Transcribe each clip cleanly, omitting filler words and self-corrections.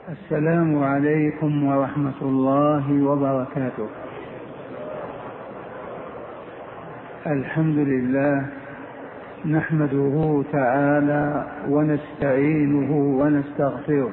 السلام عليكم ورحمة الله وبركاته. الحمد لله نحمده تعالى ونستعينه ونستغفره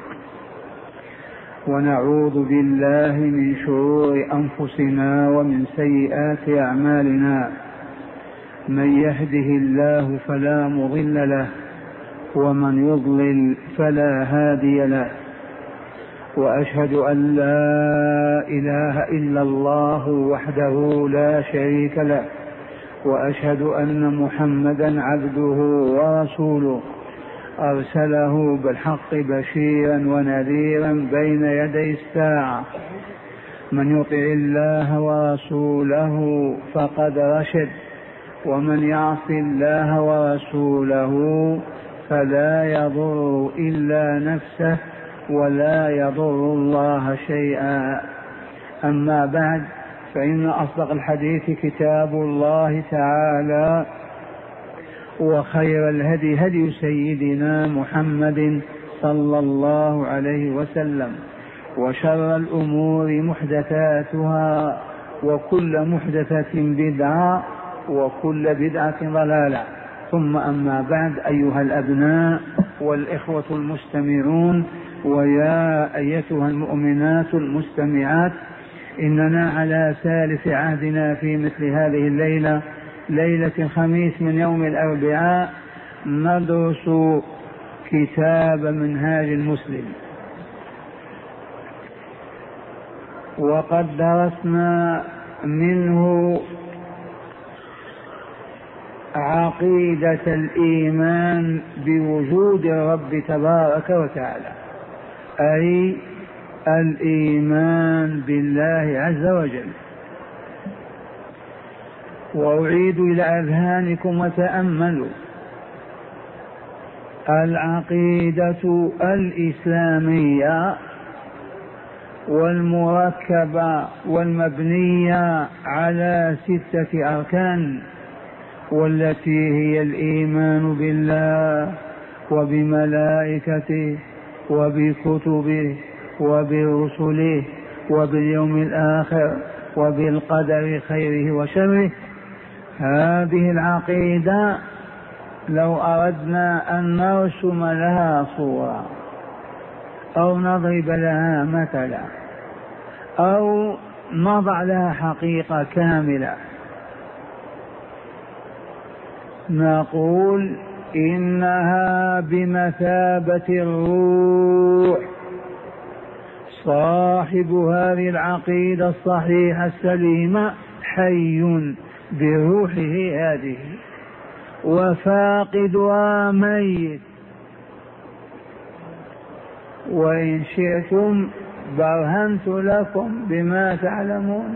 ونعوذ بالله من شرور أنفسنا ومن سيئات أعمالنا. من يهده الله فلا مضل له ومن يضلل فلا هادي له، وأشهد أن لا إله إلا الله وحده لا شريك له، وأشهد أن محمدا عبده ورسوله أرسله بالحق بشيرا ونذيرا بين يدي الساعة. من يطع الله ورسوله فقد رشد، ومن يعص الله ورسوله فلا يضر إلا نفسه ولا يضر الله شيئا. أما بعد، فإن أصدق الحديث كتاب الله تعالى، وخير الهدي هدي سيدنا محمد صلى الله عليه وسلم، وشر الأمور محدثاتها، وكل محدثة بدعة، وكل بدعة ضلالة. ثم أما بعد، أيها الأبناء والإخوة المستمعون، ويا أيتها المؤمنات المستمعات، إننا على ثالث عهدنا في مثل هذه الليلة، ليلة الخميس من يوم الأربعاء، ندرس كتاب منهاج المسلم. وقد درسنا منه عقيدة الإيمان بوجود الرب تبارك وتعالى، أي الإيمان بالله عز وجل. وأعيد إلى أذهانكم وتأملوا: العقيدة الإسلامية والمركبة والمبنية على 6 أركان، والتي هي الإيمان بالله وبملائكته وبكتبه وبرسله وباليوم الآخر وبالقدر خيره وشره. هذه العقيدة لو أردنا أن نرسم لها صورة أو نضرب لها مثلا أو نضع لها حقيقة كاملة، نقول إنها بمثابة الروح. صاحب هذه العقيدة الصحيحة السليمة حي بروحه هذه، وفاقدها ميت. وإن شئتم برهنت لكم بما تعلمون.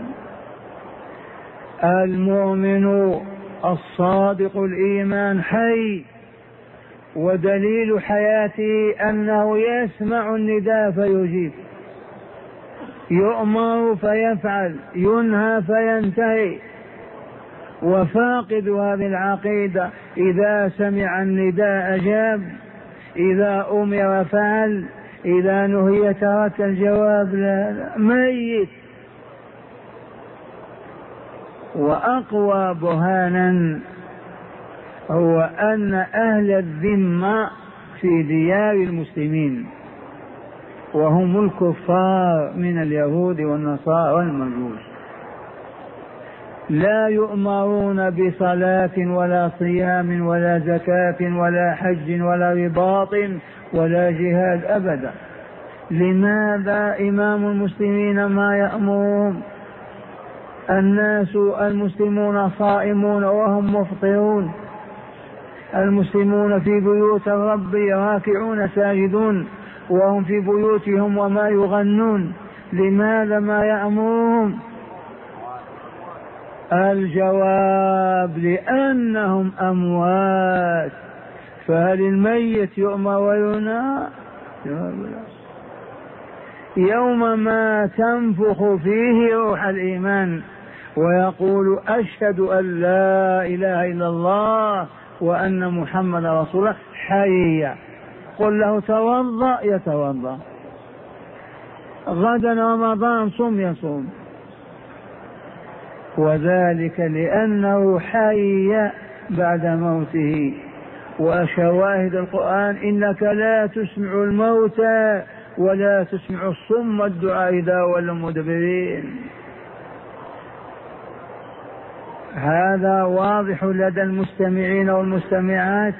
المؤمن الصادق الإيمان حي، ودليل حياته أنه يسمع النداء فيجيب، يؤمر فيفعل، ينهى فينتهي. وفاقد هذه العقيدة إذا سمع النداء أجاب، إذا أمر فعل، إذا نهي ترك الجواب. لا، ميت. وأقوى برهانا هو أن أهل الذمة في ديار المسلمين، وهم الكفار من اليهود والنصارى والمجوس، لا يؤمرون بصلاة ولا صيام ولا زكاة ولا حج ولا رباط ولا جهاد أبدا. لماذا إمام المسلمين ما يأمرهم؟ الناس المسلمون صائمون وهم مفطرون، المسلمون في بيوت الرب راكعون ساجدون وهم في بيوتهم وما يغنون. لماذا ما يأمرهم؟ الجواب: لأنهم أموات. فهل الميت يؤمر وينهى؟ يوم ما تنفخ فيه روح الإيمان ويقول: أشهد أن لا إله إلا الله وأن محمد رسول الله، حي. قل له توضأ، يتوضأ. غدا رمضان صم يصوم، وذلك لأنه حي بعد موته. وشواهد القرآن: إنك لا تسمع الموتى ولا تسمع الصم الدعاء إذا ولوا مدبرين. هذا واضح لدى المستمعين والمستمعات.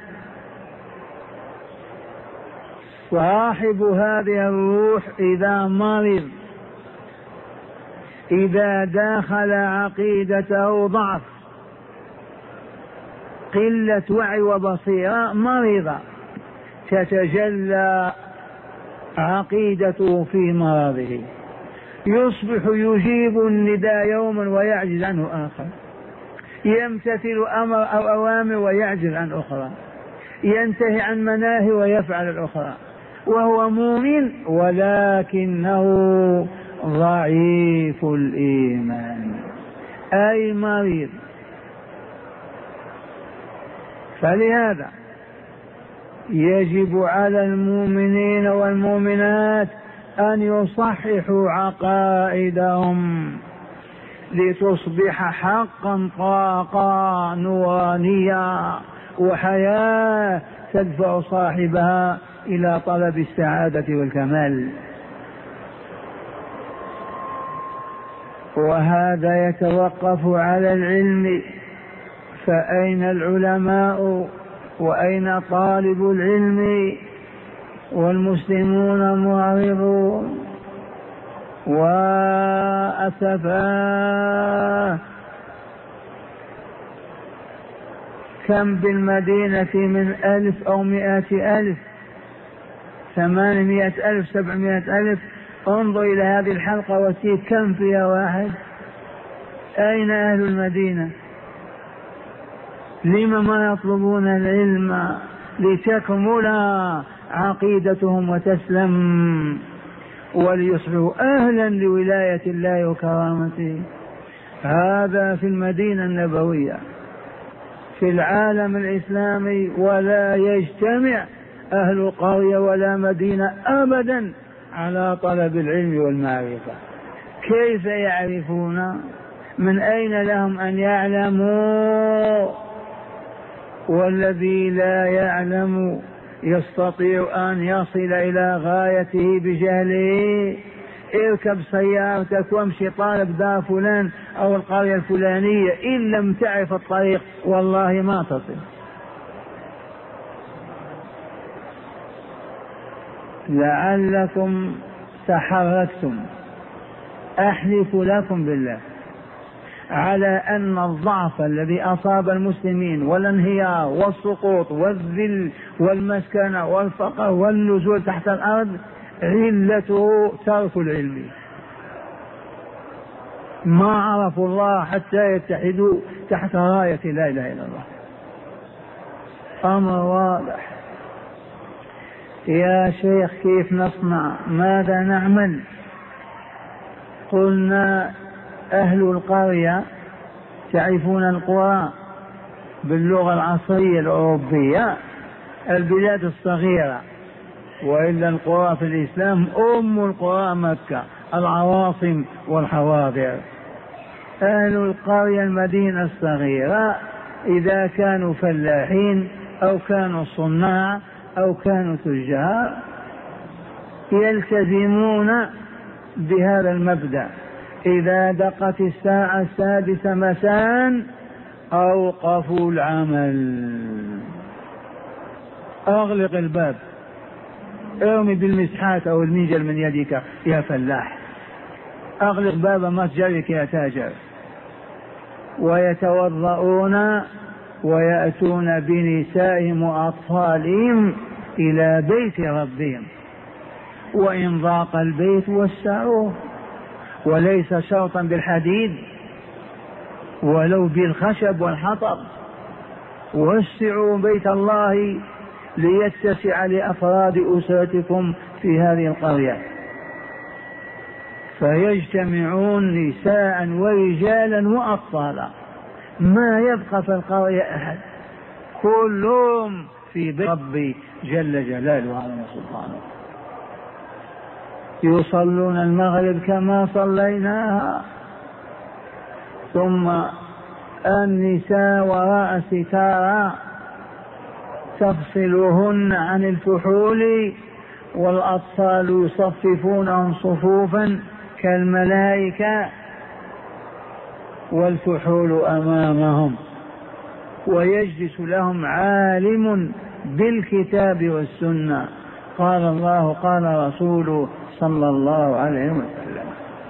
صاحب هذه الروح إذا مرض، إذا داخل عقيدته ضعف، قلة وعي وبصيرة، مرض، تتجلى عقيدته في مرضه. يصبح يجيب النداء يوما ويعجز عنه آخر، يمتثل أمر أو أوامر ويعجز عن أخرى، ينتهي عن مناهي ويفعل الأخرى، وهو مؤمن ولكنه ضعيف الإيمان، أي مريض. فلهذا يجب على المؤمنين والمؤمنات أن يصححوا عقائدهم لتصبح حقا طاقة نورانية وحياة تدفع صاحبها إلى طلب السعادة والكمال. وهذا يتوقف على العلم، فأين العلماء وأين طالب العلم؟ والمسلمون معرضون وأسفا. كم بالمدينة من 1000 أو 100,000، 800,000، 700,000. انظر إلى هذه الحلقة وسير كم فيها واحد. أين أهل المدينة؟ لما ما يطلبون العلم لتكمل عقيدتهم وتسلم وليصبحوا أهلا لولاية الله وكرامته؟ هذا في المدينة النبوية. في العالم الإسلامي ولا يجتمع أهل قرية ولا مدينة أبدا على طلب العلم والمعرفة. كيف يعرفون؟ من أين لهم أن يعلموا؟ والذي لا يعلم يستطيع أن يصل إلى غايته بجهله. اركب سيارتك وامشي طالب دار فلان أو القرية الفلانية، إن لم تعرف الطريق والله ما تصل. لعلكم تحركتم. أحلف لكم بالله على أن الضعف الذي أصاب المسلمين والانهيار والسقوط والذل والمسكنة والفقر والنزول تحت الأرض علته ترك العلم. ما عرفوا الله حتى يتحدوا تحت راية لا إله إلا الله. أمر واضح. يا شيخ كيف نصنع؟ ماذا نعمل؟ قلنا أهل القرية تعرفون القرى باللغة العصرية الأوروبية البلاد الصغيرة، وإلا القرى في الإسلام أم القرى مكة، العواصم والحواضر. أهل القرية المدينة الصغيرة إذا كانوا فلاحين أو كانوا صناع أو كانوا تجار يلتزمون بهذا المبدأ: إذا دقت الساعة 6 مساء أوقفوا العمل. أغلق الباب، ارمي بالمسحات أو المنجل من يدك يا فلاح، أغلق باب متجرك يا تاجر. ويتوضؤون ويأتون بنسائهم وأطفالهم إلى بيت ربهم، وإن ضاق البيت وسعوه، وليس شرطا بالحديد ولو بالخشب والحطب. وسعوا بيت الله ليتسع لأفراد أسرتكم في هذه القرية. فيجتمعون نساء ورجالا وأطفالا، ما يبقى في القرية أحد، كلهم في بيت ربي جل جلاله وعظم سبحانه. يصلون المغرب كما صليناها. ثم النساء وراء ستارة تفصلهن عن الفحول، والأطفال يصففونهم صفوفا كالملائكة والفحول أمامهم، ويجلس لهم عالم بالكتاب والسنة، قال الله قال رسوله صلى الله عليه وسلم.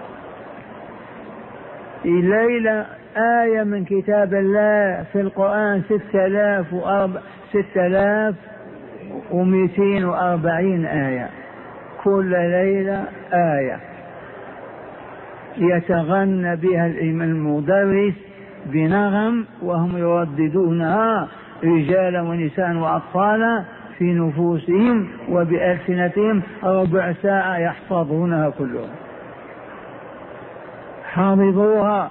الليلة آية من كتاب الله في القرآن 6240 آية، كل ليلة آية يتغنى بها المدرس بنغم، وهم يرددونها رجالا ونساء وأطفالا في نفوسهم وبألسنتهم، ربع ساعة يحفظونها كلهم، حافظوها.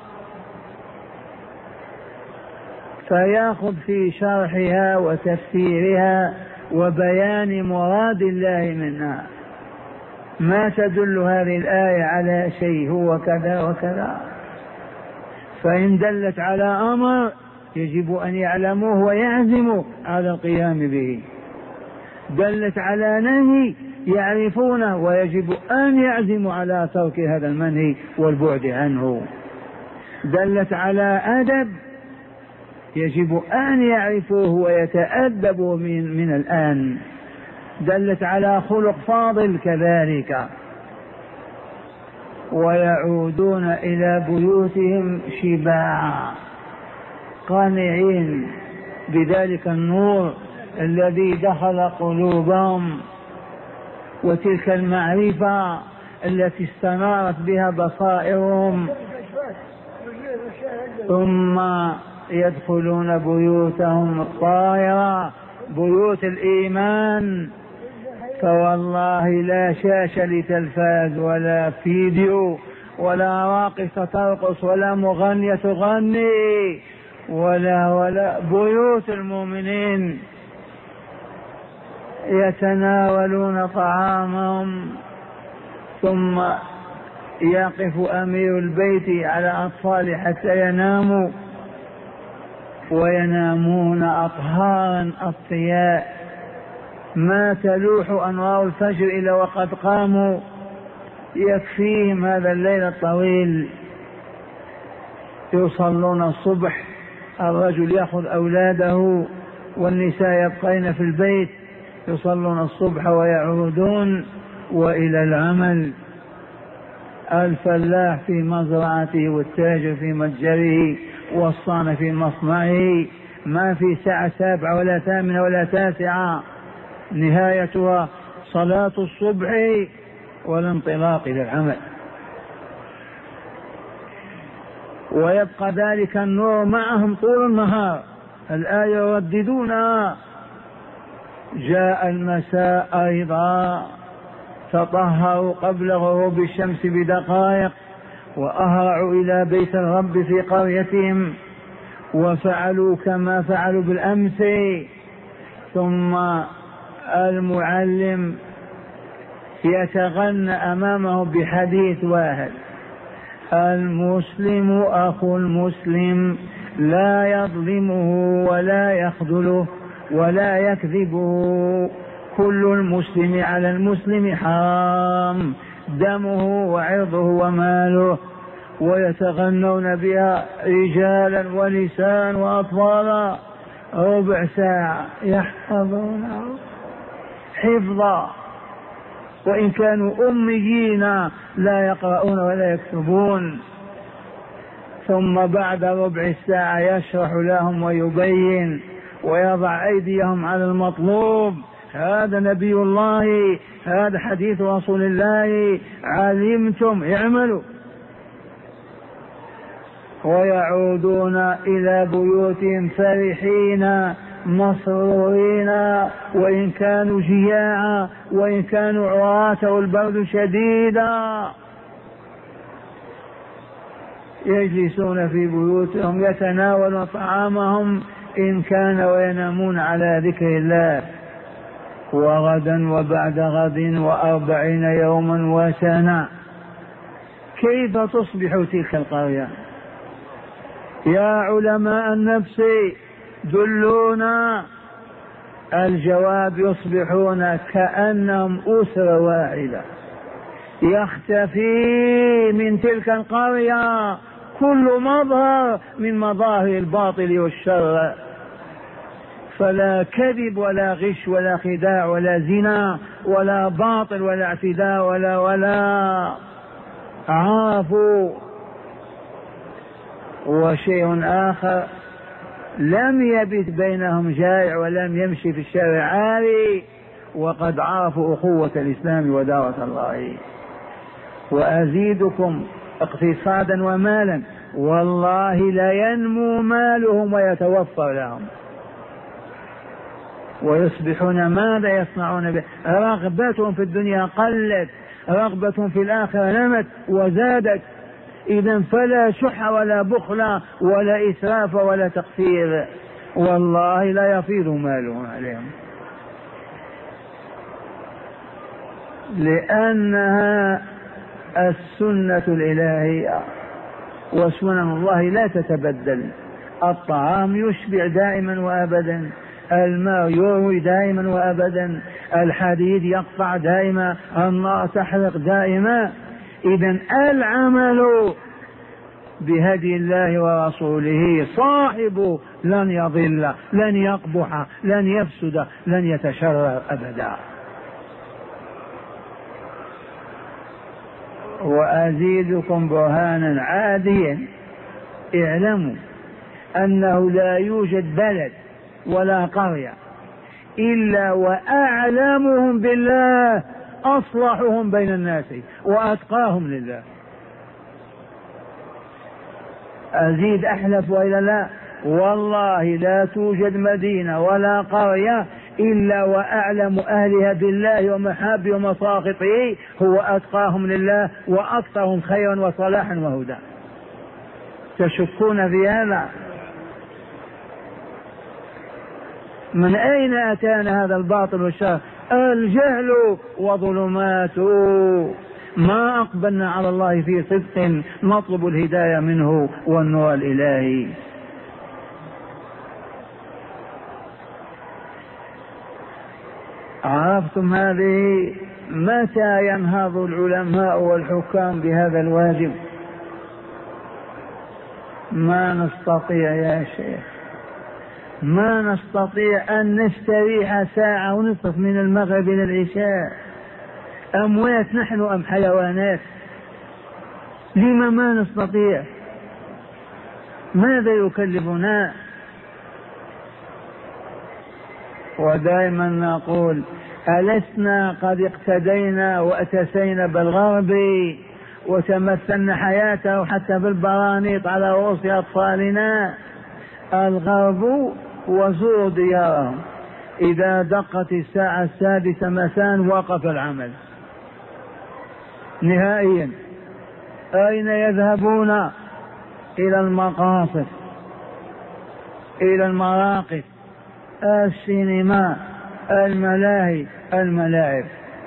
فيأخذ في شرحها وتفسيرها وبيان مراد الله منها. ما تدل هذه الآية على شيء هو كذا وكذا، فإن دلت على أمر يجب أن يعلموه ويعزموا على القيام به، دلت على نهي يعرفونه ويجب أن يعزموا على ترك هذا المنهي والبعد عنه، دلت على أدب يجب أن يعرفوه ويتأدبوا من الآن، دلت على خلق فاضل كذلك. ويعودون إلى بيوتهم شباعا قانعين بذلك النور الذي دخل قلوبهم، وتلك المعرفة التي استنارت بها بصائرهم، ثم يدخلون بيوتهم الطاهرة، بيوت الإيمان. فوالله لا شاشة لتلفاز ولا فيديو ولا راقصة ترقص ولا مغنية تغني ولا بيوت المؤمنين يتناولون طعامهم، ثم يقف أمير البيت على أطفال حتى يناموا، وينامون أطهارا أصفياء، ما تلوح أنوار الفجر إلا وقد قاموا، يكفيهم هذا الليل الطويل. يصلون الصبح، الرجل يأخذ أولاده والنساء يبقين في البيت، يصلون الصبح ويعودون وإلى العمل. الفلاح في مزرعته والتاجر في متجره والصانع في مصنعه، ما في ساعة 7 ولا 8 ولا 9، نهايتها صلاة الصبح والانطلاق إلى العمل. ويبقى ذلك النور معهم طول النهار، الآية يرددونها. جاء المساء أيضا، تطهروا قبل غروب الشمس بدقائق، وأهرعوا إلى بيت الرب في قريتهم، وفعلوا كما فعلوا بالأمس. ثم المعلم يتغنى أمامه بحديث واحد: المسلم أخو المسلم، لا يظلمه ولا يخذله ولا يكذبه، كل المسلم على المسلم حرام، دمه وعرضه وماله. ويتغنون بها رجالا ونساء وأطفالا، ربع ساعة يحفظونه حفظا، وإن كانوا أميين لا يقرؤون ولا يكتبون. ثم بعد ربع ساعة يشرح لهم ويبين ويضع أيديهم على المطلوب: هذا نبي الله، هذا حديث رسول الله، علمتم اعملوا. ويعودون إلى بيوتهم فرحين مسرورين، وإن كانوا جياعا وإن كانوا عراة والبرد شديدا، يجلسون في بيوتهم يتناولون طعامهم إن كان، وينامون على ذكر الله. وغدا وبعد غد و40 يوما وسنة. كيف تصبح تلك القرية؟ يا علماء النفس دلونا. الجواب: يصبحون كأنهم أسرة واحدة، يختفي من تلك القرية كل مظهر من مظاهر الباطل والشر، فلا كذب ولا غش ولا خداع ولا زنا ولا باطل ولا اعتداء ولا عرفوا. وشيء آخر: لم يبت بينهم جائع ولم يمشي في الشارع عاري، وقد عرفوا أخوة الإسلام ودعوة الله. وأزيدكم اقتصادا ومالا، والله لا ينمو مالهم ويتوفر لهم، ويصبحون ماذا يصنعون به؟ رغبتهم في الدنيا قلت، رغبتهم في الآخرة نمت وزادت. إذن فلا شح ولا بخل ولا إسراف ولا تقصير، والله لا يفيض مالهم عليهم، لأنها السنة الإلهية وسنن الله لا تتبدل. الطعام يشبع دائما وأبدا، الماء يروي دائما وأبدا، الحديد يقطع دائما، النار تحرق دائما. إذن العمل بهدي الله ورسوله صاحبه لن يضل، لن يقبح، لن يفسد، لن يتشرر أبدا. وأزيدكم برهانا عاديا: اعلموا أنه لا يوجد بلد ولا قرية إلا وأعلمهم بالله أصلحهم بين الناس وأتقاهم لله. أزيد أحلف وإلا لا؟ والله لا توجد مدينة ولا قرية إلا وأعلم أهلها بالله ومحابه ومساخطه هو أتقاهم لله وأكثرهم خيرا وصلاحا وهدى. تشكون في هذا؟ من أين أتانا هذا الباطل والشر؟ الجهل وظلماته. ما أقبلنا على الله في صدق نطلب الهداية منه والنور الإلهي. عرفتم هذه؟ متى ينهض العلماء والحكام بهذا الواجب؟ ما نستطيع يا شيخ، ما نستطيع أن نستريح ساعة ونصف من المغرب إلى العشاء. أموات نحن أم حيوانات؟ لما ما نستطيع؟ ماذا يكلفنا؟ ودائما نقول: ألسنا قد اقتدينا وأتسينا بالغرب وتمثلنا حياته حتى بالبرانيط على رؤوس أطفالنا؟ الغرب وزوروا ديارهم، إذا دقت الساعة 6 مساء وقف العمل نهائيا. أين يذهبون؟ إلى المقاصد، إلى المراقد، السينما، الملاهي، الملاعب.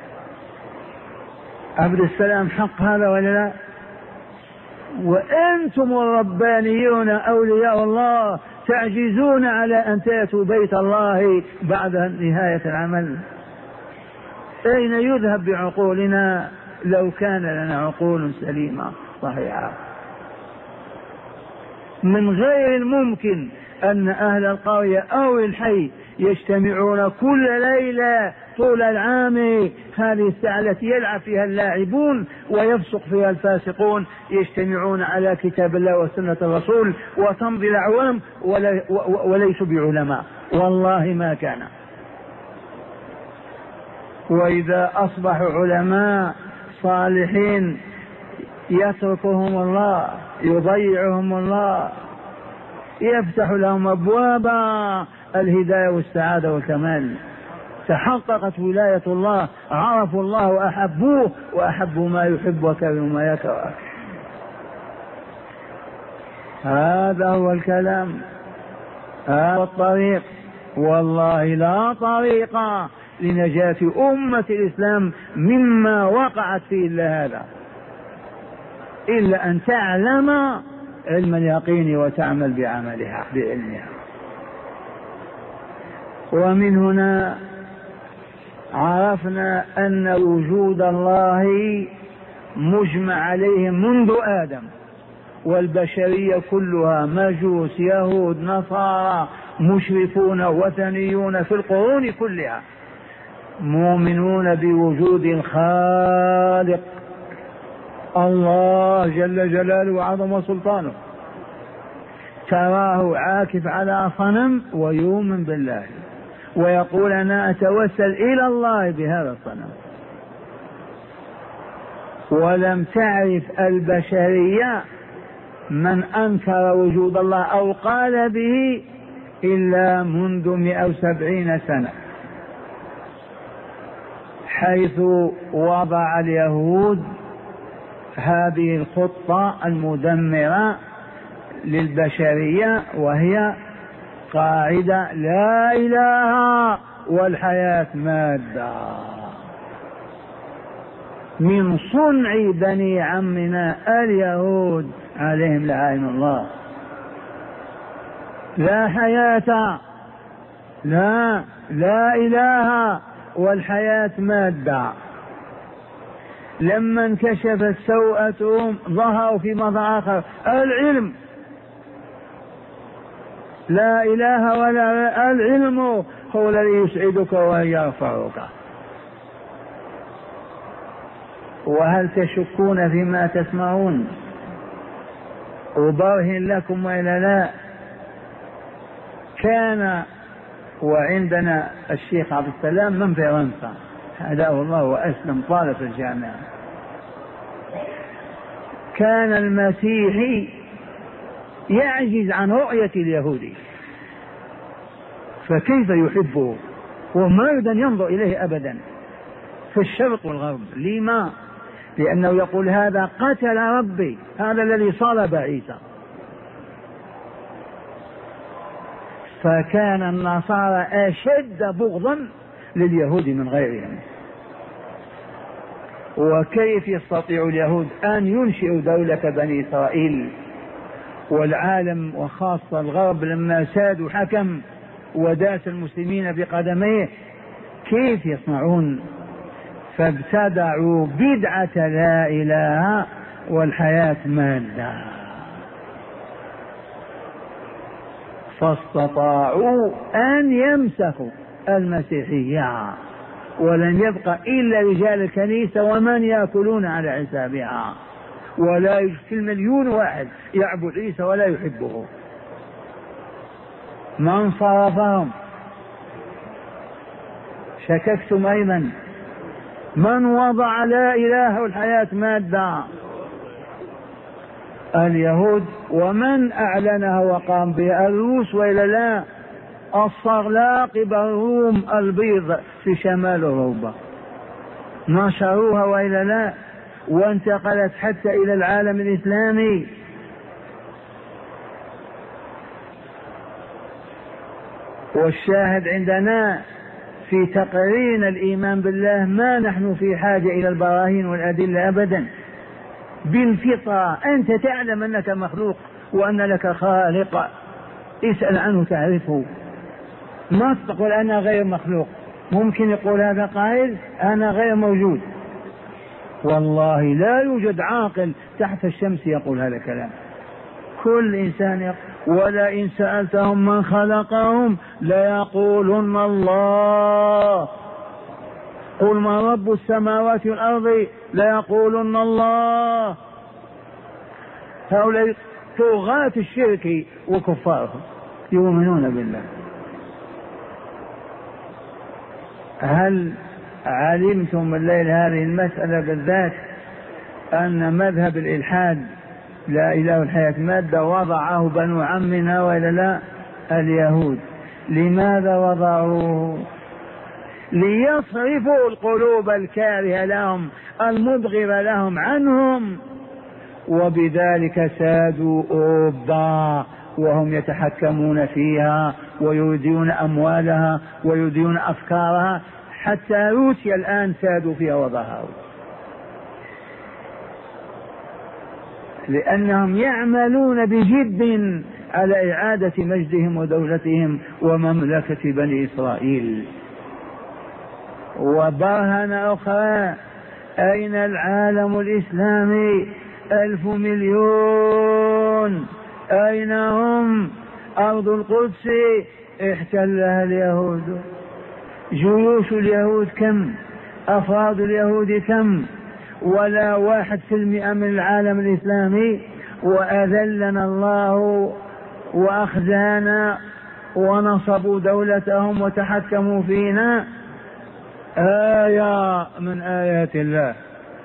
عبد السلام حق هذا ولا لا؟ وأنتم الربانيون أولياء الله تعجزون على أن تأتوا بيت الله بعد نهاية العمل. أين يذهب بعقولنا لو كان لنا عقول سليمة صحيحة؟ من غير الممكن أن أهل القرية أو الحي يجتمعون كل ليلة طول العام، هذه الساعة التي يلعب فيها اللاعبون ويفسق فيها الفاسقون، يجتمعون على كتاب الله وسنة الرسول وتمضي الأعوام وليسوا بعلماء، والله ما كان. وإذا أصبحوا علماء صالحين يتركهم الله، يضيعهم الله، يفتح لهم أبواب الهداية والسعادة والكمال. تحققت ولاية الله، عرفوا الله وأحبوه وأحبوا ما يحب وكرهوا ما يكره. هذا هو الكلام، هذا الطريق. والله لا طريق لنجاة أمة الإسلام مما وقعت فيه إلا هذا، إلا أن تعلم علم اليقين وتعمل بعملها بعلمها. ومن هنا عرفنا أن وجود الله مجمع عليه منذ آدم، والبشرية كلها مجوس يهود نصارى مشركون وثنيون في القرون كلها مؤمنون بوجود الخالق الله جل جلاله وعظم سلطانه، تراه عاكف على صنم ويؤمن بالله ويقول أنا أتوسل إلى الله بهذا الصنم. ولم تعرف البشرية من أنكر وجود الله أو قال به إلا منذ 170 سنة، حيث وضع اليهود هذه الخطة المدمرة للبشرية، وهي قاعدة لا إله والحياة مادة، من صنع بني عمنا اليهود عليهم لعين الله. لا حياة، لا إله والحياة مادة. لما انكشفت سوءتهم ظهروا في موضع آخر العلم، لا إله ولا العلم هو الذي يسعدك ويرفعك. وهل تشكون فيما تسمعون؟ أبرهن لكم وإلا لا. كان وعندنا الشيخ عبد السلام من فرنسا هداه الله وأسلم طالب الجامعة، كان المسيحي يعجز عن رؤية اليهودي، فكيف يحبه وما يريد أن ينظر إليه أبدا في الشرق والغرب؟ لما؟ لأنه يقول هذا قتل ربي، هذا الذي صلب عيسى. فكان النصارى أشد بغضا لليهود من غيرهم. وكيف يستطيع اليهود أن ينشئوا دولة بني إسرائيل والعالم وخاصة الغرب لما ساد وحكم وداس المسلمين بقدميه؟ كيف يصنعون؟ فابتدعوا بدعة لا إله والحياة مادة، فاستطاعوا أن يمسكوا المسيحية، ولن يبقى إلا رجال الكنيسة ومن يأكلون على حسابها، ولا يوجد 1,000,000 واحد يعبد عيسى ولا يحبه. من صرفهم؟ شككتم أيضا من وضع لا إله والحياة مادة؟ اليهود. ومن أعلنها وقام بها؟ الروس وإلا لا؟ الصغلاق بالروم البيض في شمال أوروبا نشروها وإلا لا؟ وانتقلت حتى إلى العالم الإسلامي. والشاهد عندنا في تقرير الإيمان بالله ما نحن في حاجة إلى البراهين والأدلة أبدا. بالفطرة أنت تعلم أنك مخلوق وأن لك خالق، اسأل عنه تعرفه. ما تقول أنا غير مخلوق. ممكن يقول هذا قائل أنا غير موجود، والله لا يوجد عاقل تحت الشمس يقول هذا الكلام. كل إنسان يقول ولئن سألتهم من خلقهم ليقولن الله، قل ما رب السماوات والأرض ليقولن الله. هؤلاء طغاة الشرك وكفارهم يؤمنون بالله. هل علمتم الليل هذه المسألة بالذات أن مذهب الإلحاد لا إله الحياة مادة وضعه بنو عمنا وإلا لا؟ اليهود. لماذا وضعوه؟ ليصرفوا القلوب الكارهة لهم المبغضة لهم عنهم، وبذلك سادوا أوروبا وهم يتحكمون فيها ويريدون أموالها ويريدون أفكارها، حتى روسيا الآن سادوا فيها وظهروا، لأنهم يعملون بجد على إعادة مجدهم ودولتهم ومملكة بني إسرائيل. وبرهنة أخرى، أين العالم الإسلامي؟ 1,000 مليون، أين هم؟ أرض القدس احتلها اليهود، جيوش اليهود كم؟ أفراد اليهود كم؟ ولا 1% من العالم الإسلامي. وأذلنا الله وأخزانا ونصبوا دولتهم وتحكموا فينا. آية من آيات الله.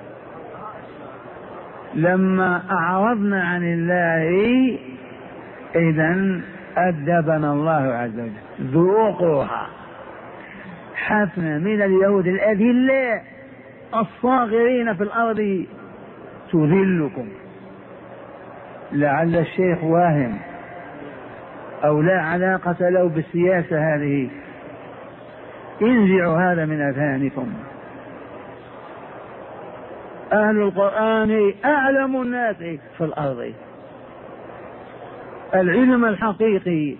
لما أعرضنا عن الله إذن أدبنا الله عز وجل. ذوقوها. حفنا من اليهود الأذلاء الصاغرين في الأرض تذلكم. لعل الشيخ واهم أو لا علاقة له بالسياسة هذه، انزعوا هذا من أذهانكم. أهل القرآن أعلم الناس في الأرض، العلم الحقيقي.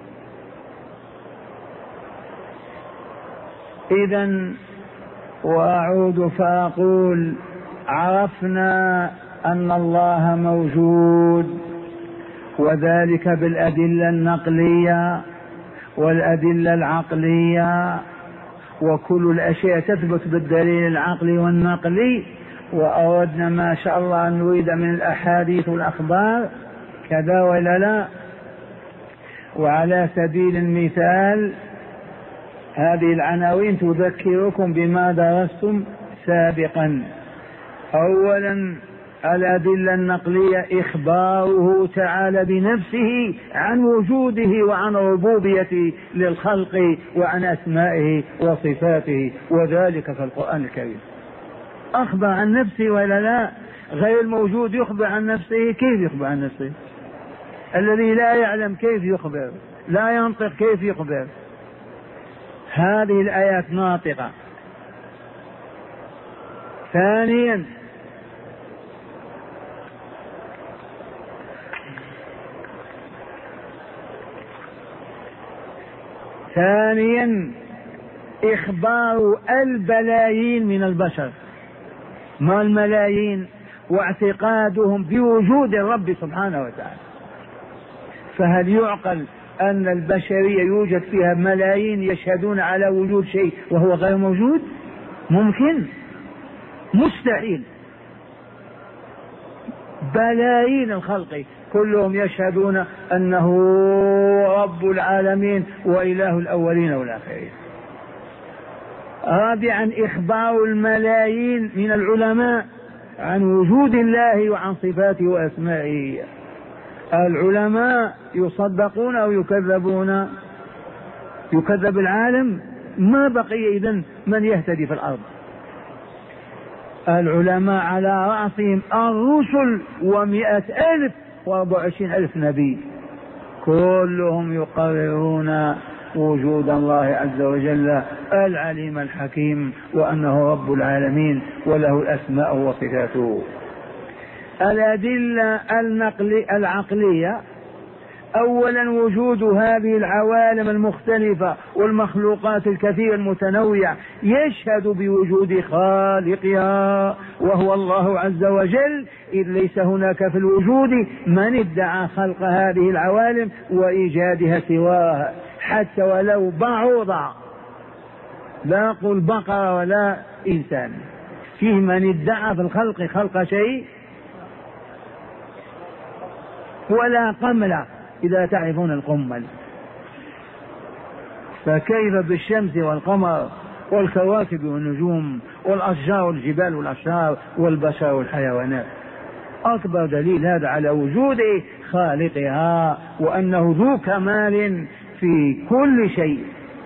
إذن وأعود فأقول: عرفنا أن الله موجود، وذلك بالأدلة النقلية والأدلة العقلية، وكل الأشياء تثبت بالدليل العقلي والنقلي. وأردنا ما شاء الله أن نريد من الأحاديث والأخبار كذا ولا لا. وعلى سبيل المثال هذه العناوين تذكركم بما درستم سابقا. أولا الأدلة النقلية: إخباره تعالى بنفسه عن وجوده وعن ربوبيته للخلق وعن أسمائه وصفاته، وذلك في القرآن الكريم. أخبر عن نفسه ولا لا؟ غير الموجود يخبر عن نفسه، كيف يخبر عن نفسه؟ الذي لا يعلم كيف يخبر؟ لا ينطق كيف يخبر؟ هذه الآيات ناطقة. ثانيا إخبار البلايين من البشر، ما الملايين، واعتقادهم بوجود الرب سبحانه وتعالى. فهل يعقل أن البشرية يوجد فيها ملايين يشهدون على وجود شيء وهو غير موجود؟ ممكن؟ مستحيل. بلايين الخلق كلهم يشهدون أنه رب العالمين وإله الأولين والآخرين. رابعا إخبار الملايين من العلماء عن وجود الله وعن صفاته وأسمائه. العلماء يصدقون أو يكذبون؟ يكذب العالم، ما بقي إذن من يهتدي في الأرض. العلماء على رأسهم الرسل 100,000 و24,000 نبي، كلهم يقررون وجود الله عز وجل العليم الحكيم، وأنه رب العالمين وله الأسماء وصفاته. الأدلة العقلية: أولا وجود هذه العوالم المختلفة والمخلوقات الكثيرة المتنوعة يشهد بوجود خالقها وهو الله عز وجل، إذ ليس هناك في الوجود من ادعى خلق هذه العوالم وإيجادها سواها، حتى ولو بعوضة، لا أقول بقرة ولا إنسان. فيه من ادعى في الخلق خلق شيء، ولا قملة إذا تعرفون القمل، فكيف بالشمس والقمر والكواكب والنجوم والأشجار والجبال والأشجار والبشر والحيوانات. أكبر دليل هذا على وجود خالقها وأنه ذو كمال في كل شيء.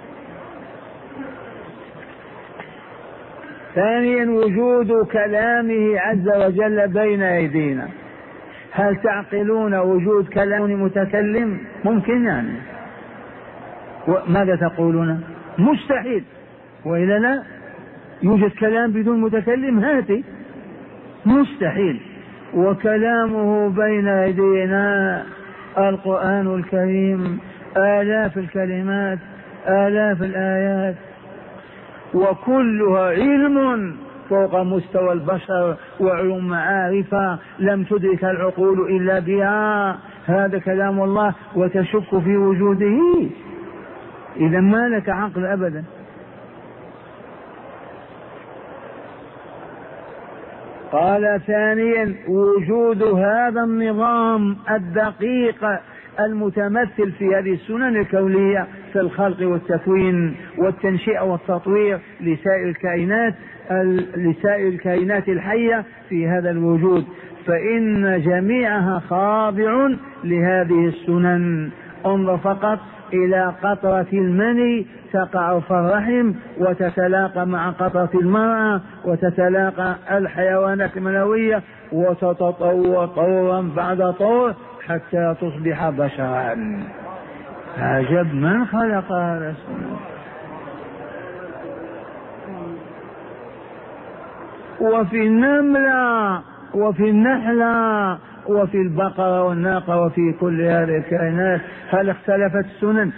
ثانيا وجود كلامه عز وجل بين أيدينا. هل تعقلون وجود كلام متكلم؟ ممكن يعني. ماذا تقولون؟ مستحيل. وإلا لا يوجد كلام بدون متكلم؟ هاتي، مستحيل. وكلامه بين يدينا القرآن الكريم، آلاف الكلمات، آلاف الآيات، وكلها علم فوق مستوى البشر وعلوم معارفة لم تدرك العقول إلا بها. هذا كلام الله وتشك في وجوده، إذا ما لك عقل أبدا. قال ثانيا وجود هذا النظام الدقيق المتمثل في هذه السنن الكونية في الخلق والتكوين والتنشئة والتطوير لسائر الكائنات الحية في هذا الوجود، فإن جميعها خاضع لهذه السنن. انظر فقط إلى قطرة المني تقع في الرحم وتتلاقى مع قطرة المرأة وتتلاقى الحيوانات المنوية وتتطور طورا بعد طور حتى تصبح بشرا. عجب من خلق هذا السنن. وفي النملة وفي النحلة وفي البقرة والناقة وفي كل هذه الكائنات هل اختلفت السنن؟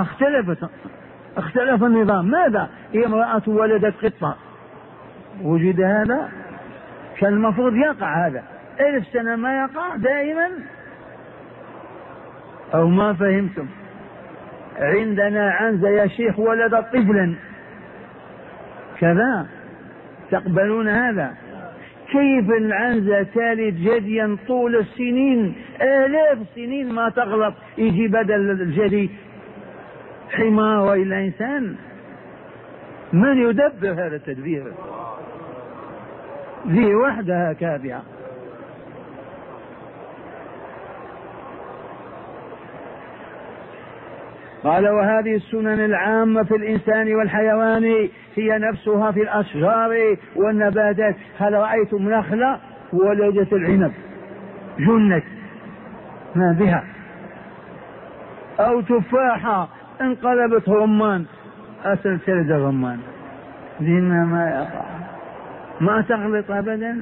اختلف النظام. ماذا؟ امرأة ولدت قطة، وجد هذا؟ كان المفروض يقع هذا 1000 سنة ما يقع دائما، أو ما فهمتم؟ عندنا عنزة يا شيخ ولدت طفلا كذا، تقبلون هذا؟ كيف العنزة تالد جديا طول السنين، آلاف السنين ما تغلط، يجي بدل الجدي حمار وإلا إنسان؟ من يدبر هذا التدبير؟ ذي وحدها كافية. قال وهذه السنن العامة في الإنسان والحيوان هي نفسها في الأشجار والنباتات. هل رأيتم نخلة ولدت العنب جنت ما بها، أو تفاحة انقلبت رمان أسل تلد الرمان؟ دينا ما يقع، ما تغلط أبدا،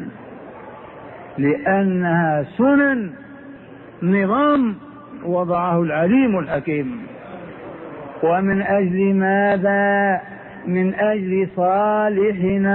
لأنها سنن نظام وضعه العليم الحكيم. ومن أجل ماذا؟ من أجل صالحنا.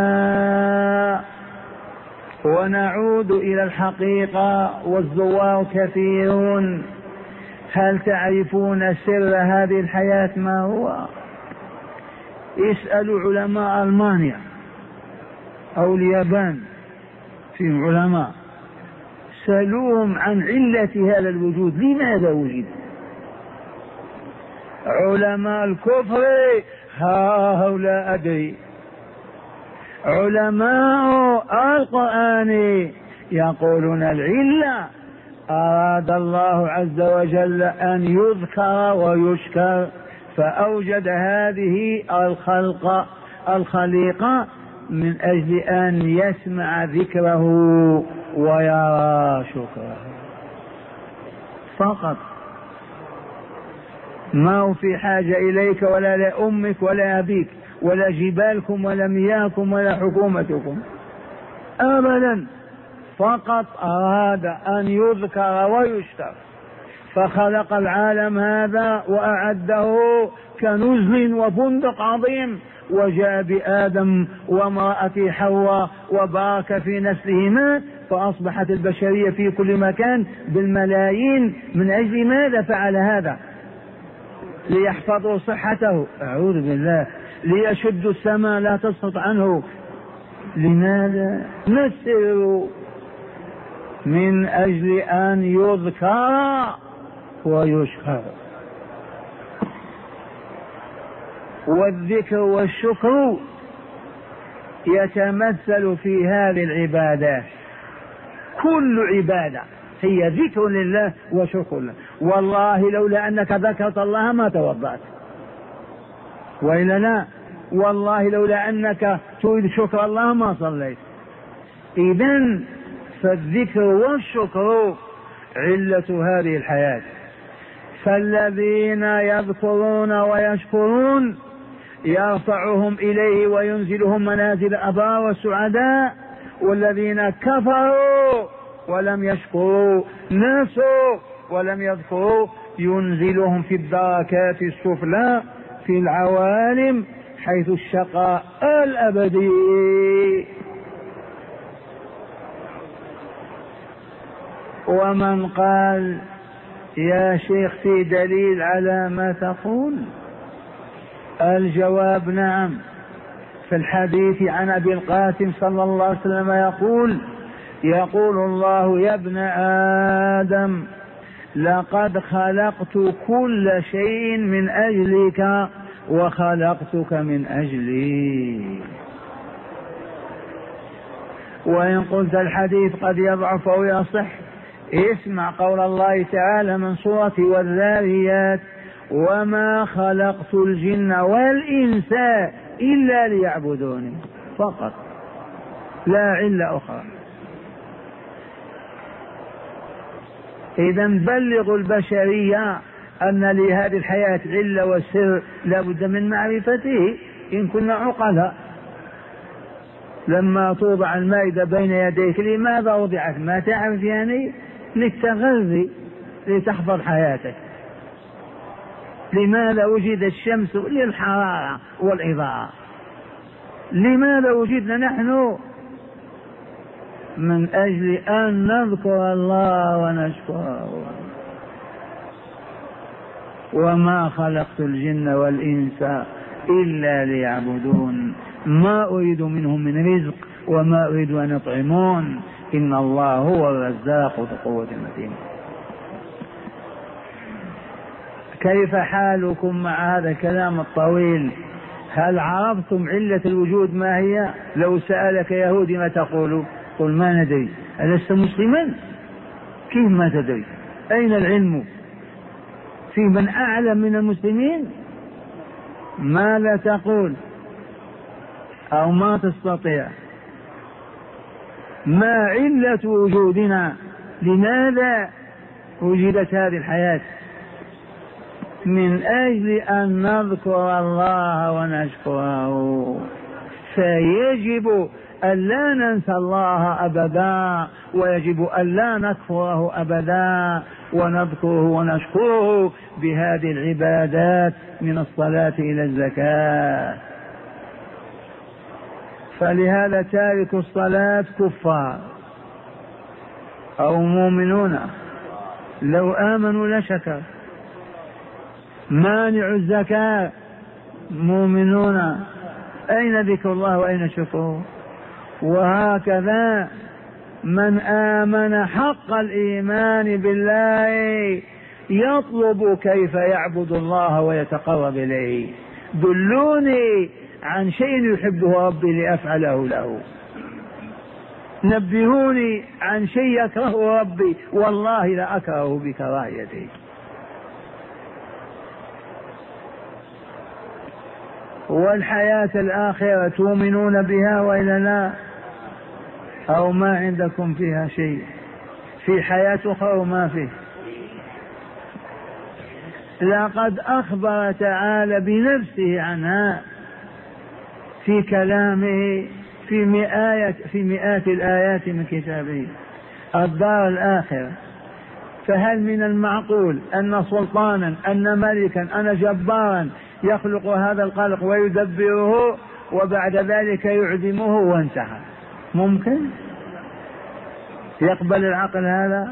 ونعود إلى الحقيقة والزوار كثيرون. هل تعرفون سر هذه الحياة ما هو؟ اسألوا علماء ألمانيا أو اليابان، في علماء سألوهم عن علة هذا الوجود، لماذا وجد؟ علماء الكفر هؤلاء أدري، علماء القرآن يقولون العلة أراد الله عز وجل أن يذكر ويشكر، فأوجد هذه الخليقة من أجل أن يسمع ذكره ويرى شكره فقط. ما هو في حاجة إليك ولا لأمك ولا أبيك ولا جبالكم ولا مياهكم ولا حكومتكم أبدا، فقط أراد أن يذكر ويشكر، فخلق العالم هذا وأعده كنزل وفندق عظيم، وجاء بآدم وامرأته حواء وبارك في نسلهما، فأصبحت البشرية في كل مكان بالملايين. من أجل ماذا فعل هذا؟ ليحفظوا صحته، أعوذ بالله، ليشدوا السماء لا تسقط عنه. لماذا؟ نسر من أجل أن يذكر ويشكر. والذكر والشكر يتمثل في هذه العبادات، كل عبادة هي ذكر لله وشكر له. والله لولا أنك ذكرت الله ما توضأت، وإلا لا؟ والله لولا أنك تريد شكر الله ما صليت. إذن فالذكر والشكر علة هذه الحياة. فالذين يذكرون ويشكرون يرفعهم إليه وينزلهم منازل أبرار والسعداء، والذين كفروا ولم يشكروا نسوا ولم يذكروا ينزلهم في الدركات السفلى في العوالم حيث الشقاء الأبدي. ومن قال يا شيخ في دليل على ما تقول؟ الجواب نعم. في الحديث عن أبي القاسم صلى الله عليه وسلم يقول الله يا ابن آدم لقد خلقت كل شيء من أجلك وخلقتك من أجلي. وإن قلت الحديث قد يضعف أو يصح، اسمع قول الله تعالى من سورة والذاريات وما خلقت الجن والإنس إلا ليعبدوني فقط، لا علة أخرى. إذا بلغوا البشرية أن لهذه الحياة علة وسر لا بد من معرفته إن كنا عقلاء. لما توضع المائدة بين يديك لماذا وضعت؟ ما تعرف يعني؟ للتغذي، لتحفظ حياتك. لماذا وجد الشمس؟ للحرارة والإضاءة. لماذا وجدنا نحن؟ من أجل أن نذكر الله ونشكره. وما خلقت الجن والإنس إلا ليعبدون ما أريد منهم من رزق وما أريد أن يطعمون إن الله هو الرزاق ذو القوة المتين. كيف حالكم مع هذا الكلام الطويل؟ هل عرفتم علة الوجود ما هي؟ لو سألك يهودي ما تقول؟ قل ما ندري. ألست مسلما؟ كيف ما تدري؟ أين العلم؟ في من أعلم من المسلمين؟ ماذا تقول؟ أو ما تستطيع؟ ما علة وجودنا؟ لماذا وجدت هذه الحياة؟ من أجل أن نذكر الله ونشكره، فيجب أن لا ننسى الله أبدا، ويجب أن لا نكفره أبدا، ونذكره ونشكره بهذه العبادات من الصلاة إلى الزكاة. فلهذا تارك الصلاة كفار أو مؤمنون لو آمنوا لشكر، مانع الزكاة مؤمنون، أين ذكر الله وأين شكره؟ وهكذا من آمن حق الإيمان بالله يطلب كيف يعبد الله ويتقرب إليه. دلوني عن شيء يحبه ربي لأفعله له، نبهوني عن شيء يكرهه ربي والله لا أكرهه بكراهيته. والحياة الآخرة تؤمنون بها وإلا لا؟ أو ما عندكم فيها شيء؟ في حياة أخرى وما فيه. لقد أخبر تعالى بنفسه عنها في كلامه في مئات الآيات من كتابه. الدار الآخرة، فهل من المعقول أن سلطانا، أن ملكا، أن جبارا يخلق هذا الخلق ويدبره وبعد ذلك يعدمه وانتهى؟ ممكن؟ يقبل العقل هذا؟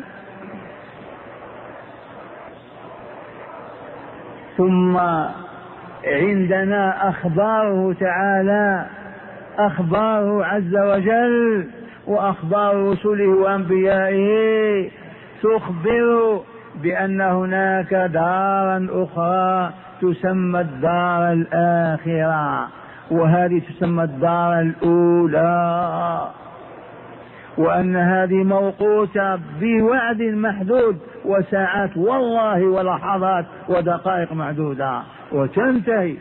ثم عندنا أخباره تعالى، أخباره عز وجل وأخبار رسله وأنبيائه تخبر بأن هناك دارا أخرى تسمى الدار الآخرة، وهذه تسمى الدار الأولى، وأن هذه موقوتة بوعد محدود وساعات والله ولحظات ودقائق معدودة وتنتهي.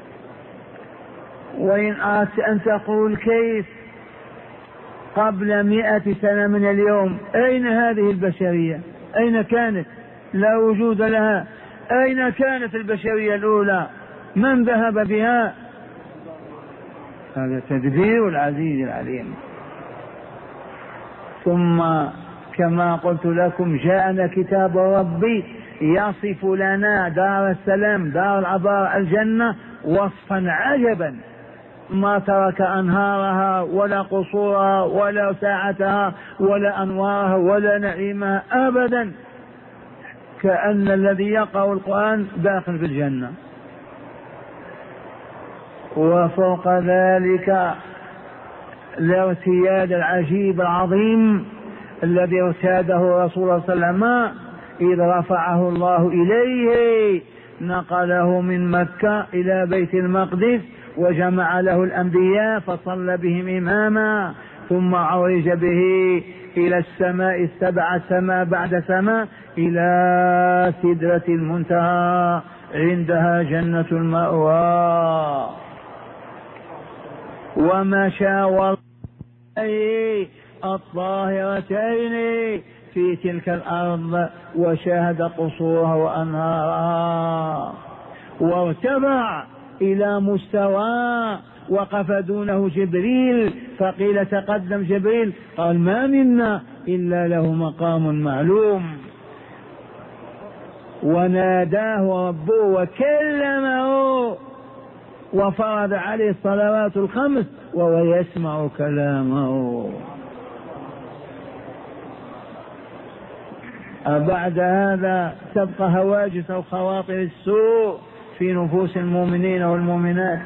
وإن أردت أن تقول كيف قبل 100 سنة من اليوم أين هذه البشرية؟ أين كانت؟ لا وجود لها. أين كانت البشرية الأولى؟ من ذهب بها؟ هذا تدبير العزيز العليم. ثم كما قلت لكم جاءنا كتاب ربي يصف لنا دار السلام دار العبار الجنة وصفا عجبا، ما ترك أنهارها ولا قصورها ولا ساعتها ولا أنوارها ولا نعيمها أبدا، كأن الذي يقرأ القرآن داخل في الجنة. وفوق ذلك الارتياد العجيب العظيم الذي ارتاده رسول الله صلى الله عليه وسلم إذ رفعه الله إليه، نقله من مكة إلى بيت المقدس وجمع له الأنبياء فصلى بهم إماما، ثم عرج به إلى السماء السبع، سماء بعد سماء، إلى سدرة المنتهى عندها جنة المأوى. ومشى والله الطاهرتين في تلك الأرض وشاهد قصورها وأنهارها، وارتفع إلى مستوى وقف دونه جبريل، فقيل تقدم جبريل، قال ما منا إلا له مقام معلوم. وناداه ربه وكلمه وفرض عليه الصلوات الخمس وهو يسمع كلامه. بعد هذا تبقى هواجس أو خواطر السوء في نفوس المؤمنين والمؤمنات.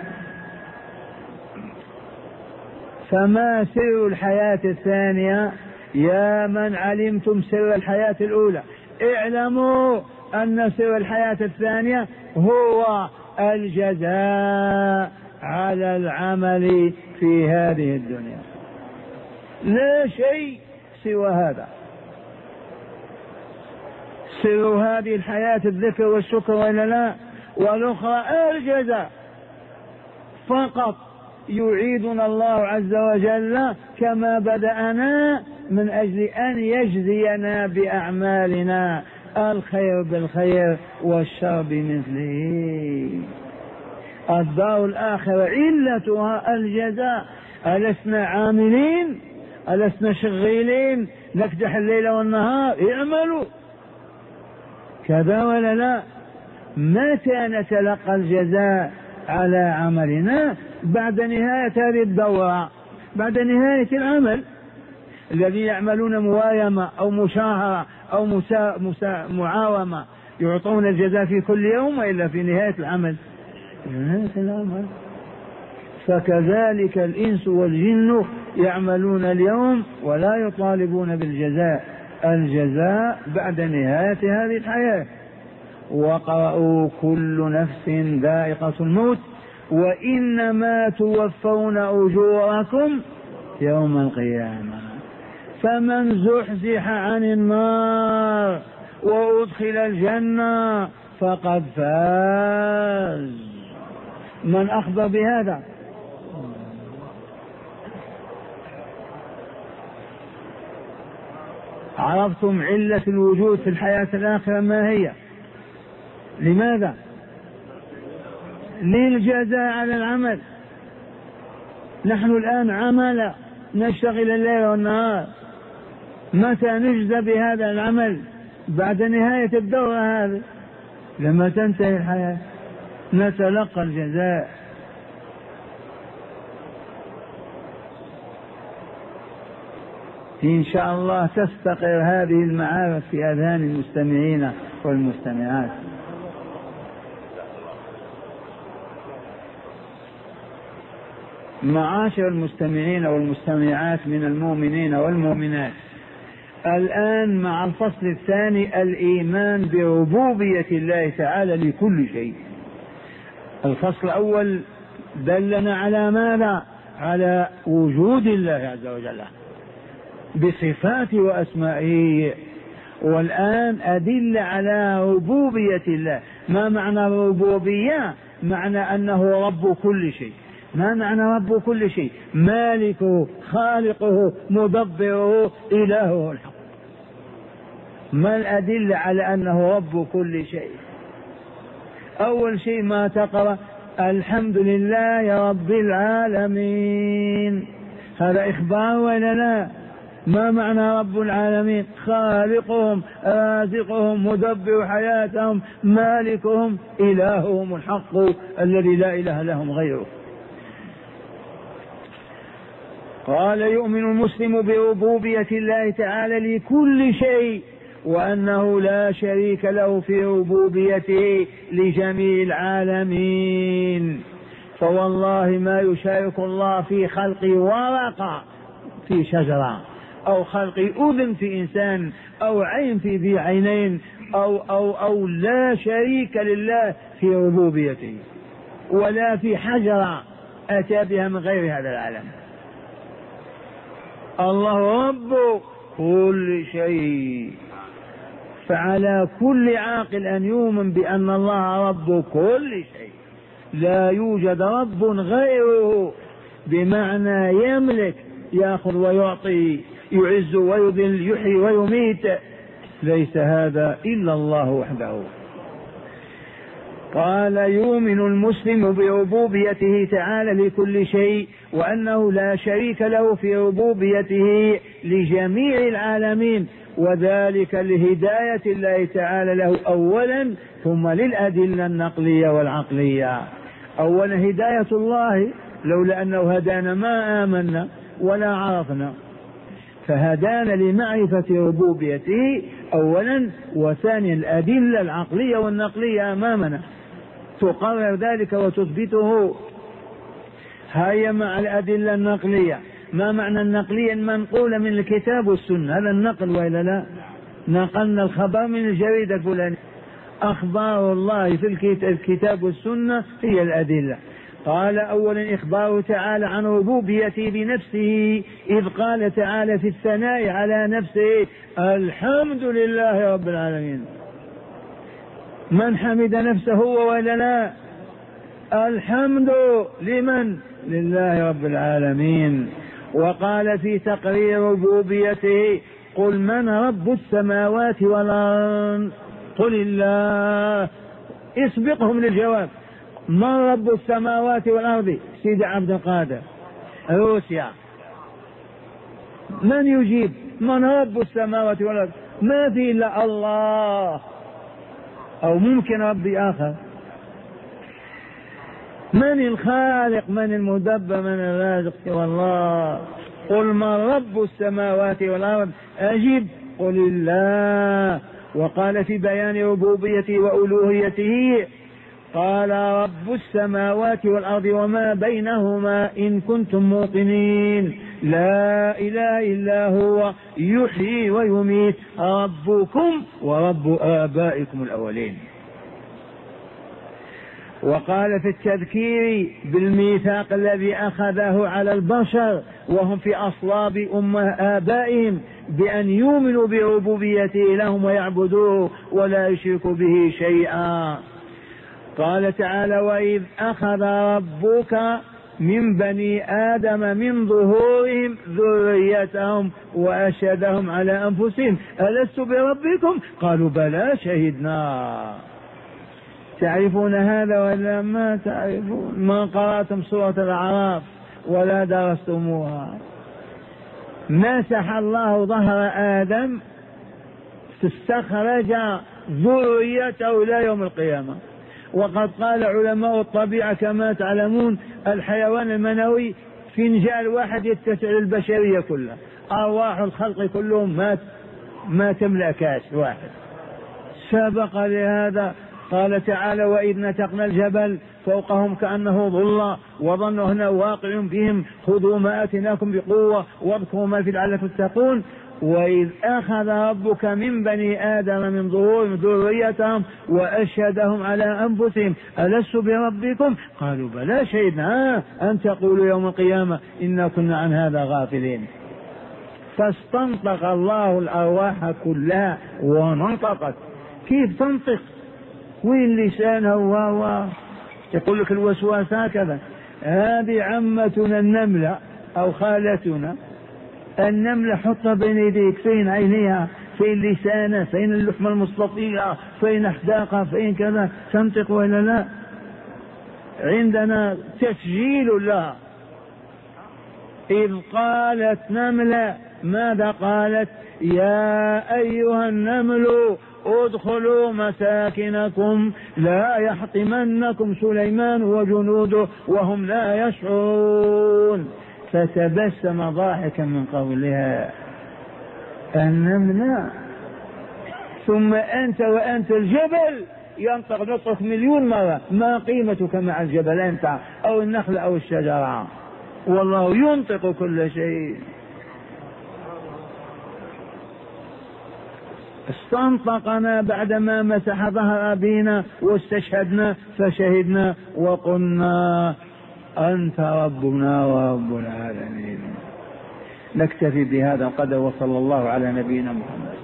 فما سر الحياة الثانية؟ يا من علمتم سر الحياة الأولى اعلموا أن سر الحياة الثانية هو الجزاء على العمل في هذه الدنيا، لا شيء سوى هذا. سر هذه الحياة الذكر والشكر وإلا لا، والأخرى الجزاء فقط. يعيدنا الله عز وجل كما بدأنا من أجل أن يجزينا بأعمالنا، الخير بالخير والشر بمثله. الدار الآخرة علتها الجزاء. ألسنا عاملين؟ ألسنا شغيلين نكدح الليل والنهار؟ اعملوا كذا ولا لا؟ متى نتلقى الجزاء على عملنا؟ بعد نهاية هذه الدورة، بعد نهاية العمل. الذين يعملون موايمة أو مشاهرة أو معاومة يعطون الجزاء في كل يوم وإلا في نهاية العمل. فكذلك الإنس والجن يعملون اليوم ولا يطالبون بالجزاء، الجزاء بعد نهاية هذه الحياة. وقرأوا كل نفس ذائقة الموت وإنما توفون أجوركم يوم القيامة. فمن زحزح عن النار وأدخل الجنة فقد فاز. من أخبر بهذا؟ عرفتم علة الوجود في الحياة الآخرة ما هي؟ لماذا؟ للجزاء على العمل. نحن الآن عمل نشتغل الليل والنهار، متى نجزى بهذا العمل؟ بعد نهاية الدورة هذه، لما تنتهي الحياة نتلقى الجزاء. إن شاء الله تستقر هذه المعارف في أذهان المستمعين والمستمعات. معاشر المستمعين والمستمعات من المؤمنين والمؤمنات، الآن مع الفصل الثاني الإيمان بربوبية الله تعالى لكل شيء. الفصل الأول دلنا على ماذا؟ على وجود الله عز وجل بصفاته وأسمائه، والآن أدل على ربوبية الله. ما معنى الربوبية؟ معنى أنه رب كل شيء. ما معنى رب كل شيء؟ مالكه، خالقه، مدبره، إلهه الحق. ما الأدلة على أنه رب كل شيء؟ أول شيء ما تقرأ الحمد لله رب العالمين. هذا إخبار ولا لا؟ ما معنى رب العالمين؟ خالقهم، رازقهم، مدبر حياتهم، مالكهم، إلههم الحق الذي لا إله لهم غيره. قال يؤمن المسلم بربوبية الله تعالى لكل شيء، وأنه لا شريك له في ربوبيته لجميع العالمين. فوالله ما يشارك الله في خلق ورقة في شجرة، أو خلق أذن في إنسان، أو عين في ذي عينين، أو لا شريك لله في ربوبيته، ولا في حجرة أتى بها من غير هذا العالم. الله رب كل شيء، فعلى كل عاقل أن يؤمن بأن الله رب كل شيء، لا يوجد رب غيره، بمعنى يملك، يأخذ ويعطي، يعز ويذل، يحيي ويميت، ليس هذا إلا الله وحده. قال يؤمن المسلم بربوبيته تعالى لكل شيء، وأنه لا شريك له في ربوبيته لجميع العالمين، وذلك لهداية الله تعالى له أولا، ثم للأدلة النقلية والعقلية. أولا هداية الله، لولا أنه هدانا ما آمنا ولا عرفنا، فهدانا لمعرفة ربوبيته أولا، وثانيا الأدلة العقلية والنقلية أمامنا تقرر ذلك وتثبته. هيا مع الأدلة النقلية. ما معنى النقلية؟ المنقولة من الكتاب والسنة، هذا النقل وإلا لا؟ نقلنا الخبر من الجريدة الفلانية. أخبار الله في الكتاب والسنة هي الأدلة. قال أولا إخباره تعالى عن ربوبيته بنفسه، إذ قال تعالى في الثناء على نفسه الحمد لله رب العالمين. من حمد نفسه هو ولا لا؟ الحمد لمن؟ لله رب العالمين. وقال في تقرير ربوبيته قل من رب السماوات والأرض؟ قل الله. اسبقهم للجواب. من رب السماوات والأرض؟ سيدي عبد القادر روسيا. من يجيب؟ من رب السماوات والأرض؟ ما في إلا الله، أو ممكن ربي آخر. من الخالق؟ من المدبر؟ من الرازق؟ سوى الله. قل من رب السماوات والأرض؟ أجب قل الله. وقال في بيان ربوبيته وألوهيته قال رب السماوات والأرض وما بينهما إن كنتم موقنين لا إله إلا هو يحيي ويميت ربكم ورب آبائكم الأولين. وقال في التذكير بالميثاق الذي أخذه على البشر وهم في أصلاب آبائهم بأن يؤمنوا بربوبيته لهم ويعبدوه ولا يشركوا به شيئا. قال تعالى وإذ أخذ ربك من بني آدم من ظهورهم ذريتهم وأشهدهم على أنفسهم ألست بربكم قالوا بلى شهدنا. تعرفون هذا ولا ما تعرفون؟ ما قرأتم سورة الأعراف ولا درستموها. مسح الله ظهر آدم استخرج ذريته إلى يوم القيامة. وقد قال علماء الطبيعة كما تعلمون الحيوان المنوي فنجان واحد يتسع البشرية كلها، أرواح الخلق كلهم ما تملأ كاس واحد. سبق لهذا قال تعالى وإذ نتقنا الجبل فوقهم كأنه ظلة وظنوا أنه واقع بهم خذوا ما آتيناكم بقوة واذكروا ما فيه لعلكم تتقون. وإذ أخذ ربك من بني آدم من ظهورهم ذريتهم وأشهدهم على أنفسهم ألست بربكم قالوا بلى شهدنا أن تقولوا يوم القيامة إنا كنا عن هذا غافلين. فاستنطق الله الأرواح كلها ونطقت. كيف تنطق؟ وين لسانه؟ يقول لك الوسواس هكذا. هذه عمتنا النملة أو خالتنا النملة حطها بين يديك، فين عينيها؟ فين لسانها؟ فين اللحمة المستطيلة؟ فين أحداقها؟ فين كذا؟ تنطق ولا لا؟ عندنا تسجيل لها. إذ قالت نملة، ماذا قالت؟ يا أيها النمل ادخلوا مساكنكم لا يحطمنكم سليمان وجنوده وهم لا يشعرون. فتبسم ضاحكا من قولها النملة. ثم أنت وأنت الجبل ينطق نطق مليون مرة، ما قيمتك مع الجبل أنت أو النخل أو الشجرة؟ والله ينطق كل شيء. استنطقنا بعدما مسح ظهر أبينا واستشهدنا فشهدنا وقلنا أنت ربنا ورب العالمين. نكتفي بهذا القدر، وصلى الله على نبينا محمد.